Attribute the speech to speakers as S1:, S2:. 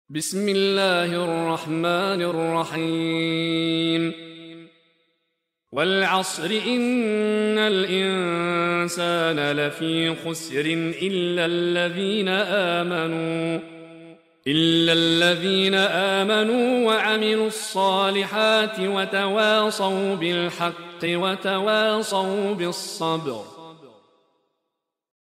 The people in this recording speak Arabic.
S1: بسم الله الرحمن الرحيم والعصر إن الإنسان لفي خسر إلا الذين آمنوا وعملوا الصالحات وتواصوا بالحق وتواصوا بالصبر